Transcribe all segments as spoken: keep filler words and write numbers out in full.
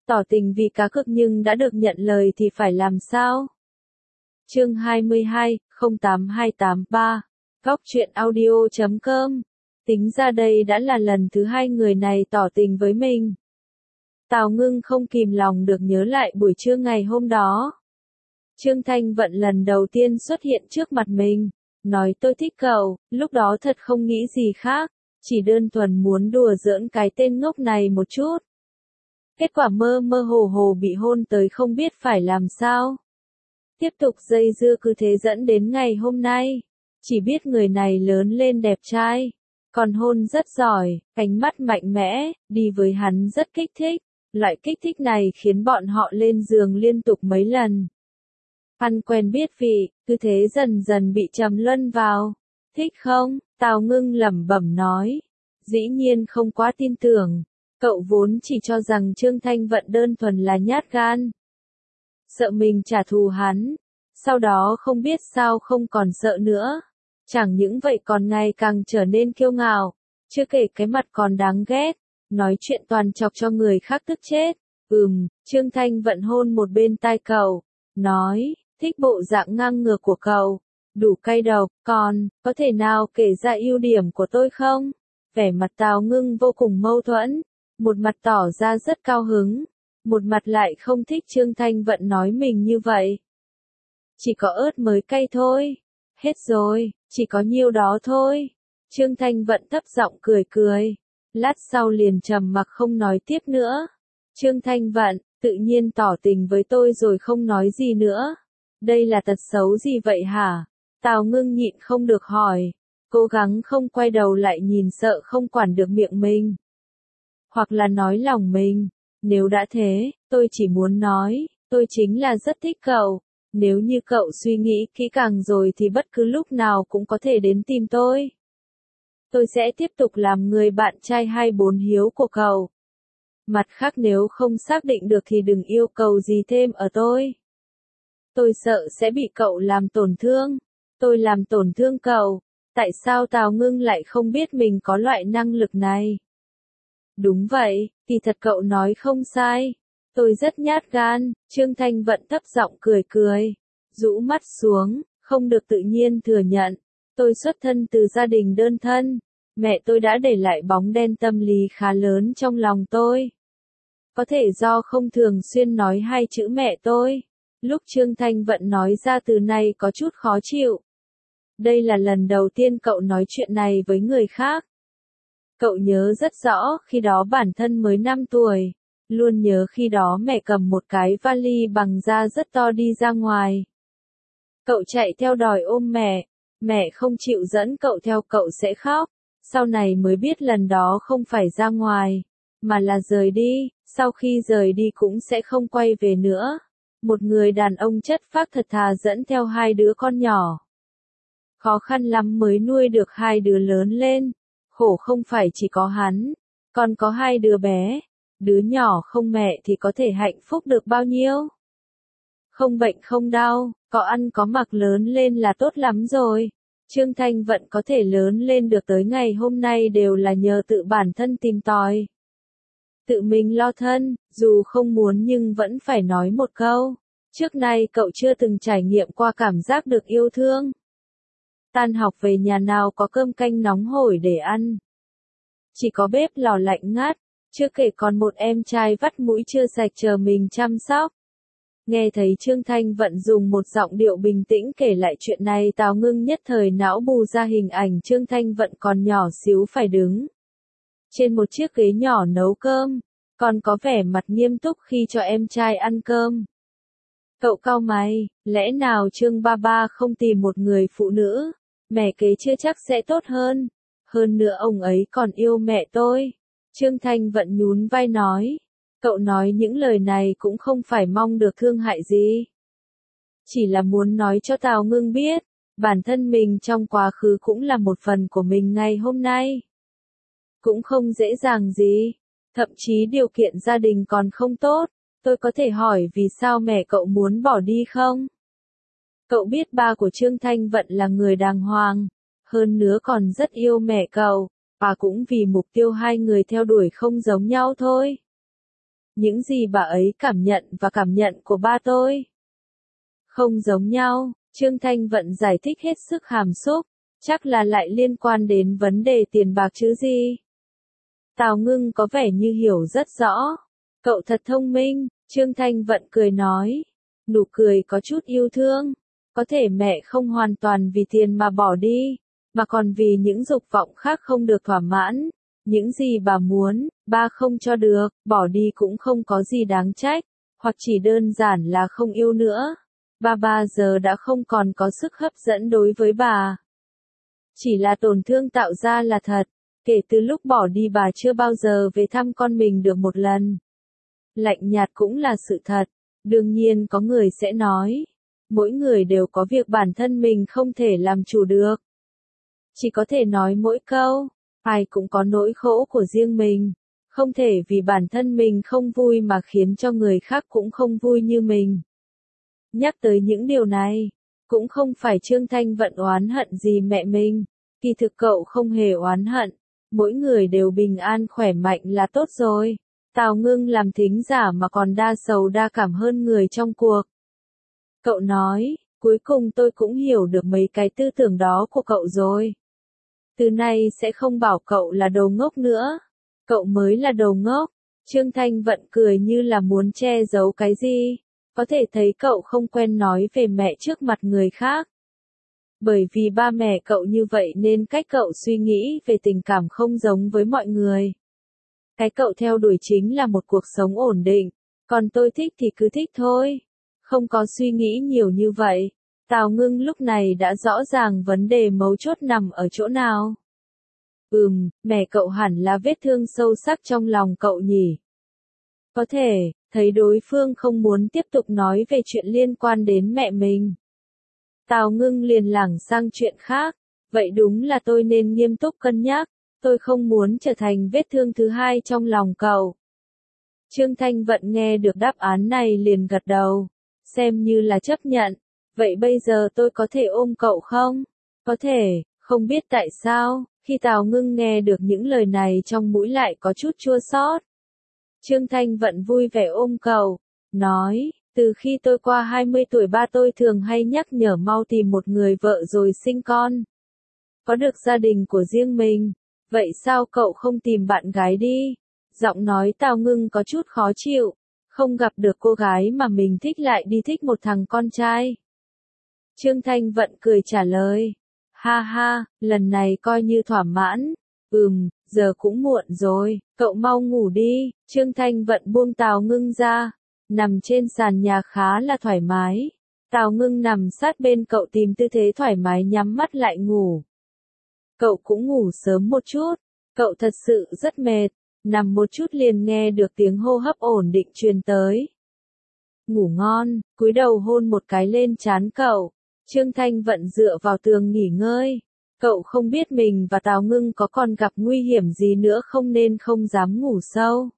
Tỏ tình vì cá cược nhưng đã được nhận lời thì phải làm sao? Chương hai mươi hai, không tám hai tám ba, góc truyện audio chấm com. Tính ra đây đã là lần thứ hai người này tỏ tình với mình. Tào Ngưng không kìm lòng được nhớ lại buổi trưa ngày hôm đó. Trương Thanh Vận lần đầu tiên xuất hiện trước mặt mình, nói tôi thích cậu, lúc đó thật không nghĩ gì khác, chỉ đơn thuần muốn đùa giỡn cái tên ngốc này một chút. Kết quả mơ mơ hồ hồ bị hôn tới không biết phải làm sao. Tiếp tục dây dưa cứ thế dẫn đến ngày hôm nay, chỉ biết người này lớn lên đẹp trai, còn hôn rất giỏi, ánh mắt mạnh mẽ, đi với hắn rất kích thích, loại kích thích này khiến bọn họ lên giường liên tục mấy lần. Ăn quen biết vị, cứ thế dần dần bị trầm luân vào. Thích không? Tào Ngưng lẩm bẩm nói. Dĩ nhiên không quá tin tưởng. Cậu vốn chỉ cho rằng Trương Thanh Vận đơn thuần là nhát gan, sợ mình trả thù hắn, sau đó không biết sao không còn sợ nữa. Chẳng những vậy còn ngày càng trở nên kiêu ngạo, chưa kể cái mặt còn đáng ghét, nói chuyện toàn chọc cho người khác tức chết. Ừm, Trương Thanh Vận hôn một bên tai cậu, nói, thích bộ dạng ngang ngược của cậu, đủ cay độc, còn, có thể nào kể ra ưu điểm của tôi không? Vẻ mặt Tào Ngưng vô cùng mâu thuẫn, một mặt tỏ ra rất cao hứng, một mặt lại không thích Trương Thanh Vận nói mình như vậy. Chỉ có ớt mới cay thôi. Hết rồi, chỉ có nhiêu đó thôi. Trương Thanh Vận thấp giọng cười cười. Lát sau liền trầm mặc không nói tiếp nữa. Trương Thanh Vận, tự nhiên tỏ tình với tôi rồi không nói gì nữa. Đây là tật xấu gì vậy hả? Tào Ngưng nhịn không được hỏi. Cố gắng không quay đầu lại nhìn sợ không quản được miệng mình. Hoặc là nói lòng mình. Nếu đã thế, tôi chỉ muốn nói, tôi chính là rất thích cậu. Nếu như cậu suy nghĩ kỹ càng rồi thì bất cứ lúc nào cũng có thể đến tìm tôi. Tôi sẽ tiếp tục làm người bạn trai hai bốn hiếu của cậu. Mặt khác nếu không xác định được thì đừng yêu cầu gì thêm ở tôi. Tôi sợ sẽ bị cậu làm tổn thương. Tôi làm tổn thương cậu. Tại sao Tào Ngưng lại không biết mình có loại năng lực này? Đúng vậy, kỳ thật cậu nói không sai. Tôi rất nhát gan. Trương Thanh Vận thấp giọng cười cười, rũ mắt xuống, không được tự nhiên thừa nhận. Tôi xuất thân từ gia đình đơn thân. Mẹ tôi đã để lại bóng đen tâm lý khá lớn trong lòng tôi. Có thể do không thường xuyên nói hai chữ mẹ tôi. Lúc Trương Thanh Vận nói ra từ này có chút khó chịu. Đây là lần đầu tiên cậu nói chuyện này với người khác. Cậu nhớ rất rõ khi đó bản thân mới năm tuổi. Luôn nhớ khi đó mẹ cầm một cái vali bằng da rất to đi ra ngoài. Cậu chạy theo đòi ôm mẹ. Mẹ không chịu dẫn cậu theo cậu sẽ khóc. Sau này mới biết lần đó không phải ra ngoài, mà là rời đi. Sau khi rời đi cũng sẽ không quay về nữa. Một người đàn ông chất phác thật thà dẫn theo hai đứa con nhỏ. Khó khăn lắm mới nuôi được hai đứa lớn lên. Khổ không phải chỉ có hắn, còn có hai đứa bé. Đứa nhỏ không mẹ thì có thể hạnh phúc được bao nhiêu? Không bệnh không đau, có ăn có mặc lớn lên là tốt lắm rồi. Trương Thanh Vận có thể lớn lên được tới ngày hôm nay đều là nhờ tự bản thân tìm tòi. Tự mình lo thân, dù không muốn nhưng vẫn phải nói một câu. Trước nay cậu chưa từng trải nghiệm qua cảm giác được yêu thương. Tan học về nhà nào có cơm canh nóng hổi để ăn. Chỉ có bếp lò lạnh ngắt, chưa kể còn một em trai vắt mũi chưa sạch chờ mình chăm sóc. Nghe thấy Trương Thanh Vận dùng một giọng điệu bình tĩnh kể lại chuyện này, Tào Ngưng nhất thời não bù ra hình ảnh Trương Thanh Vận còn nhỏ xíu phải đứng trên một chiếc ghế nhỏ nấu cơm, còn có vẻ mặt nghiêm túc khi cho em trai ăn cơm. Cậu cau mày, lẽ nào Trương ba ba không tìm một người phụ nữ, mẹ kế chưa chắc sẽ tốt hơn, hơn nữa ông ấy còn yêu mẹ tôi. Trương Thanh Vận nhún vai nói, cậu nói những lời này cũng không phải mong được thương hại gì. Chỉ là muốn nói cho Tào Ngưng biết, bản thân mình trong quá khứ cũng là một phần của mình ngày hôm nay. Cũng không dễ dàng gì, thậm chí điều kiện gia đình còn không tốt. Tôi có thể hỏi vì sao mẹ cậu muốn bỏ đi không? Cậu biết ba của Trương Thanh Vận là người đàng hoàng, hơn nữa còn rất yêu mẹ cậu, và cũng vì mục tiêu hai người theo đuổi không giống nhau thôi. Những gì bà ấy cảm nhận và cảm nhận của ba tôi không giống nhau, Trương Thanh Vận giải thích hết sức hàm xúc, chắc là lại liên quan đến vấn đề tiền bạc chứ gì. Tào Ngưng có vẻ như hiểu rất rõ. Cậu thật thông minh, Trương Thanh Vận cười nói. Nụ cười có chút yêu thương. Có thể mẹ không hoàn toàn vì tiền mà bỏ đi, mà còn vì những dục vọng khác không được thỏa mãn. Những gì bà muốn, ba không cho được, bỏ đi cũng không có gì đáng trách, hoặc chỉ đơn giản là không yêu nữa. Ba ba giờ đã không còn có sức hấp dẫn đối với bà. Chỉ là tổn thương tạo ra là thật, kể từ lúc bỏ đi bà chưa bao giờ về thăm con mình được một lần. Lạnh nhạt cũng là sự thật, đương nhiên có người sẽ nói, mỗi người đều có việc bản thân mình không thể làm chủ được. Chỉ có thể nói mỗi câu, ai cũng có nỗi khổ của riêng mình, không thể vì bản thân mình không vui mà khiến cho người khác cũng không vui như mình. Nhắc tới những điều này, cũng không phải Trương Thanh Vận oán hận gì mẹ mình, kỳ thực cậu không hề oán hận, mỗi người đều bình an khỏe mạnh là tốt rồi. Tào Ngưng làm thính giả mà còn đa sầu đa cảm hơn người trong cuộc. Cậu nói, cuối cùng tôi cũng hiểu được mấy cái tư tưởng đó của cậu rồi. Từ nay sẽ không bảo cậu là đồ ngốc nữa. Cậu mới là đồ ngốc. Trương Thanh Vận cười như là muốn che giấu cái gì. Có thể thấy cậu không quen nói về mẹ trước mặt người khác. Bởi vì ba mẹ cậu như vậy nên cách cậu suy nghĩ về tình cảm không giống với mọi người. Cái cậu theo đuổi chính là một cuộc sống ổn định. Còn tôi thích thì cứ thích thôi. Không có suy nghĩ nhiều như vậy. Tào Ngưng lúc này đã rõ ràng vấn đề mấu chốt nằm ở chỗ nào. Ừm, mẹ cậu hẳn là vết thương sâu sắc trong lòng cậu nhỉ. Có thể, thấy đối phương không muốn tiếp tục nói về chuyện liên quan đến mẹ mình. Tào Ngưng liền lảng sang chuyện khác. Vậy đúng là tôi nên nghiêm túc cân nhắc. Tôi không muốn trở thành vết thương thứ hai trong lòng cậu. Trương Thanh Vận nghe được đáp án này liền gật đầu. Xem như là chấp nhận. Vậy bây giờ tôi có thể ôm cậu không? Có thể, không biết tại sao, khi Tào Ngưng nghe được những lời này trong mũi lại có chút chua xót. Trương Thanh Vận vui vẻ ôm cậu, nói, từ khi tôi qua hai mươi tuổi ba tôi thường hay nhắc nhở mau tìm một người vợ rồi sinh con. Có được gia đình của riêng mình, vậy sao cậu không tìm bạn gái đi? Giọng nói Tào Ngưng có chút khó chịu, không gặp được cô gái mà mình thích lại đi thích một thằng con trai. Trương Thanh Vận cười trả lời, ha ha, lần này coi như thỏa mãn, ừm, giờ cũng muộn rồi, cậu mau ngủ đi. Trương Thanh Vận buông Tào Ngưng ra, nằm trên sàn nhà khá là thoải mái. Tào Ngưng nằm sát bên cậu tìm tư thế thoải mái nhắm mắt lại ngủ. Cậu cũng ngủ sớm một chút, cậu thật sự rất mệt, nằm một chút liền nghe được tiếng hô hấp ổn định truyền tới. Ngủ ngon, cúi đầu hôn một cái lên trán cậu. Trương Thanh Vận dựa vào tường nghỉ ngơi. Cậu không biết mình và Tào Ngưng có còn gặp nguy hiểm gì nữa không nên không dám ngủ sâu.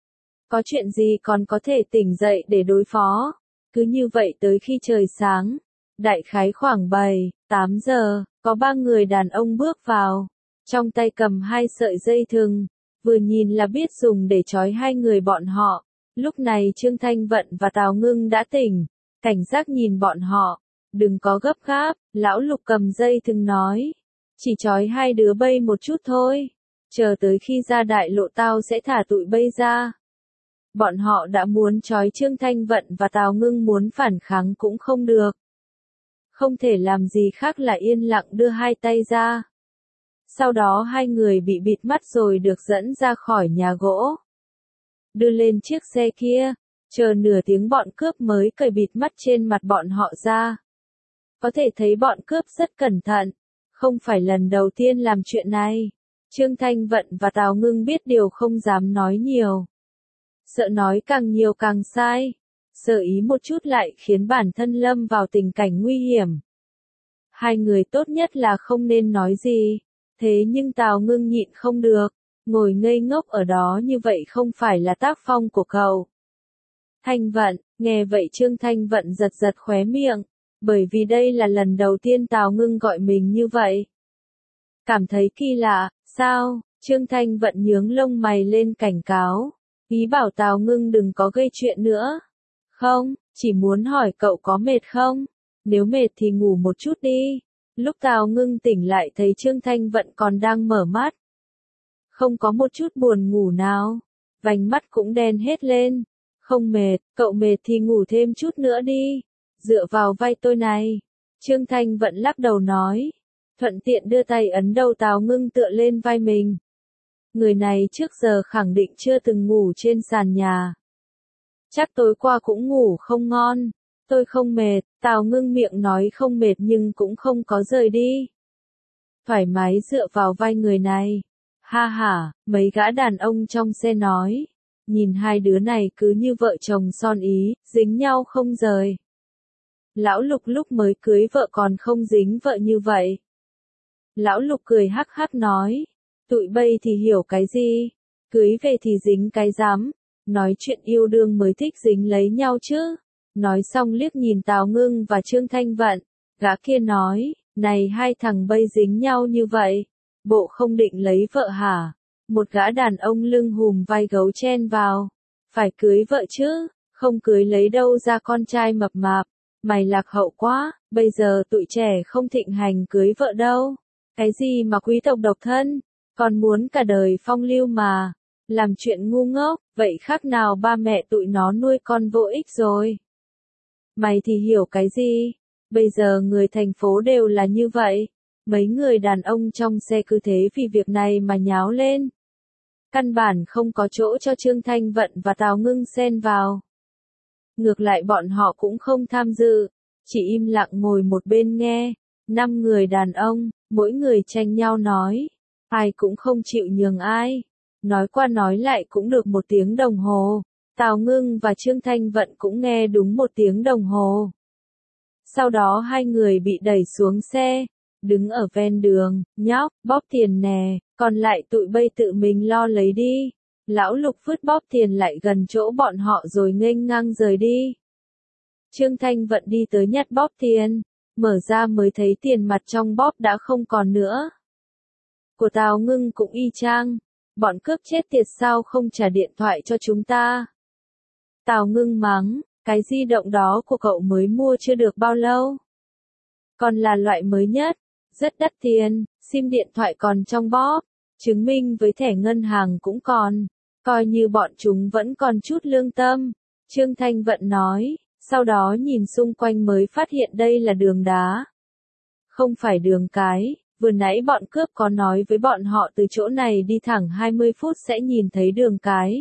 Có chuyện gì còn có thể tỉnh dậy để đối phó. Cứ như vậy tới khi trời sáng. Đại khái khoảng bảy, tám giờ, có ba người đàn ông bước vào. Trong tay cầm hai sợi dây thừng. Vừa nhìn là biết dùng để trói hai người bọn họ. Lúc này Trương Thanh Vận và Tào Ngưng đã tỉnh. Cảnh giác nhìn bọn họ. Đừng có gấp gáp, lão Lục cầm dây thừng nói. Chỉ trói hai đứa bay một chút thôi. Chờ tới khi ra đại lộ tao sẽ thả tụi bay ra. Bọn họ đã muốn trói Trương Thanh Vận và Tào Ngưng muốn phản kháng cũng không được. Không thể làm gì khác là yên lặng đưa hai tay ra. Sau đó hai người bị bịt mắt rồi được dẫn ra khỏi nhà gỗ. Đưa lên chiếc xe kia, chờ nửa tiếng bọn cướp mới cởi bịt mắt trên mặt bọn họ ra. Có thể thấy bọn cướp rất cẩn thận, không phải lần đầu tiên làm chuyện này. Trương Thanh Vận và Tào Ngưng biết điều không dám nói nhiều. Sợ nói càng nhiều càng sai, sợ ý một chút lại khiến bản thân lâm vào tình cảnh nguy hiểm. Hai người tốt nhất là không nên nói gì, thế nhưng Tào Ngưng nhịn không được, ngồi ngây ngốc ở đó như vậy không phải là tác phong của cậu. Thanh Vận, nghe vậy Trương Thanh Vận giật giật khóe miệng. Bởi vì đây là lần đầu tiên Tào Ngưng gọi mình như vậy. Cảm thấy kỳ lạ, sao? Trương Thanh Vận nhướng lông mày lên cảnh cáo. Ý bảo Tào Ngưng đừng có gây chuyện nữa. Không, chỉ muốn hỏi cậu có mệt không? Nếu mệt thì ngủ một chút đi. Lúc Tào Ngưng tỉnh lại thấy Trương Thanh Vận còn đang mở mắt. Không có một chút buồn ngủ nào. Vành mắt cũng đen hết lên. Không mệt, cậu mệt thì ngủ thêm chút nữa đi. Dựa vào vai tôi này. Trương Thanh Vận lắc đầu nói. Thuận tiện đưa tay ấn đầu Tào Ngưng tựa lên vai mình. Người này trước giờ khẳng định chưa từng ngủ trên sàn nhà. Chắc tối qua cũng ngủ không ngon. Tôi không mệt, Tào Ngưng miệng nói không mệt nhưng cũng không có rời đi. Thoải mái dựa vào vai người này. Ha ha, mấy gã đàn ông trong xe nói. Nhìn hai đứa này cứ như vợ chồng son ý, dính nhau không rời. Lão Lục lúc mới cưới vợ còn không dính vợ như vậy. Lão Lục cười hắc hắc nói. Tụi bây thì hiểu cái gì? Cưới về thì dính cái rắm. Nói chuyện yêu đương mới thích dính lấy nhau chứ. Nói xong liếc nhìn Tào Ngưng và Trương Thanh Vận. Gã kia nói, này hai thằng bây dính nhau như vậy. Bộ không định lấy vợ hả? Một gã đàn ông lưng hùm vai gấu chen vào. Phải cưới vợ chứ, không cưới lấy đâu ra con trai mập mạp. Mày lạc hậu quá, bây giờ tụi trẻ không thịnh hành cưới vợ đâu. Cái gì mà quý tộc độc thân, còn muốn cả đời phong lưu mà. Làm chuyện ngu ngốc, vậy khác nào ba mẹ tụi nó nuôi con vô ích rồi. Mày thì hiểu cái gì? Bây giờ người thành phố đều là như vậy. Mấy người đàn ông trong xe cứ thế vì việc này mà nháo lên. Căn bản không có chỗ cho Trương Thanh Vận và Tào Ngưng xen vào. Ngược lại bọn họ cũng không tham dự, chỉ im lặng ngồi một bên nghe. Năm người đàn ông, mỗi người tranh nhau nói. Ai cũng không chịu nhường ai. Nói qua nói lại cũng được một tiếng đồng hồ. Tào Ngưng và Trương Thanh Vận cũng nghe đúng một tiếng đồng hồ. Sau đó hai người bị đẩy xuống xe. Đứng ở ven đường, nhóc, bóp tiền nè, còn lại tụi bây tự mình lo lấy đi. Lão Lục vứt bóp tiền lại gần chỗ bọn họ rồi nghênh ngang rời đi. Trương Thanh Vận đi tới nhặt bóp tiền, mở ra mới thấy tiền mặt trong bóp đã không còn nữa. Của Tào Ngưng cũng y chang, bọn cướp chết tiệt sao không trả điện thoại cho chúng ta. Tào Ngưng mắng, cái di động đó của cậu mới mua chưa được bao lâu. Còn là loại mới nhất. Rất đắt tiền, sim điện thoại còn trong bóp, chứng minh với thẻ ngân hàng cũng còn, coi như bọn chúng vẫn còn chút lương tâm. Trương Thanh Vận nói, sau đó nhìn xung quanh mới phát hiện đây là đường đá. Không phải đường cái, vừa nãy bọn cướp có nói với bọn họ từ chỗ này đi thẳng hai mươi phút sẽ nhìn thấy đường cái.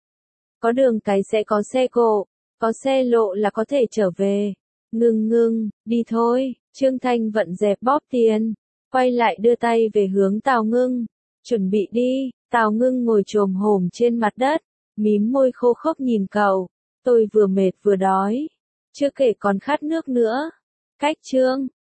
Có đường cái sẽ có xe cộ, có xe lộ là có thể trở về. Ngưng ngưng, đi thôi. Trương Thanh Vận dẹp bóp tiền, quay lại đưa tay về hướng Tào Ngưng, chuẩn bị đi. Tào Ngưng ngồi chồm hổm trên mặt đất, mím môi khô khốc nhìn cậu, tôi vừa mệt vừa đói, chưa kể còn khát nước nữa. Cách Trương